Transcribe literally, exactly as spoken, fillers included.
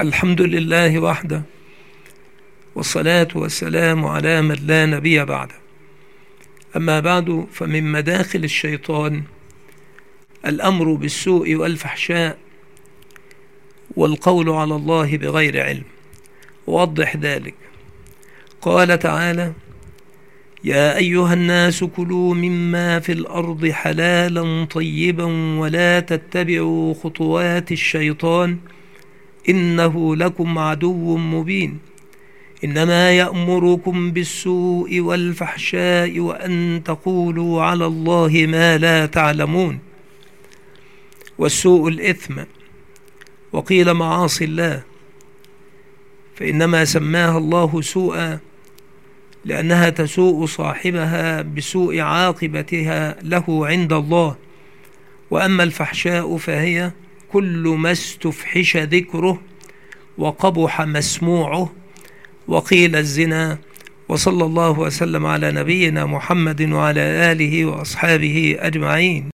الحمد لله وحده، والصلاة والسلام على من لا نبي بعده. أما بعد، فمن مداخل الشيطان الأمر بالسوء والفحشاء والقول على الله بغير علم. ووضح ذلك، قال تعالى: يا أيها الناس كلوا مما في الأرض حلالا طيبا ولا تتبعوا خطوات الشيطان إنه لكم عدو مبين، إنما يأمركم بالسوء والفحشاء وأن تقولوا على الله ما لا تعلمون. والسوء الإثم، وقيل معاصي الله، فإنما سماها الله سوءا لأنها تسوء صاحبها بسوء عاقبتها له عند الله. وأما الفحشاء فهي كل ما استفحش ذكره وقبح مسموعه، وقيل الزنا. وصلى الله وسلم على نبينا محمد وعلى آله وأصحابه أجمعين.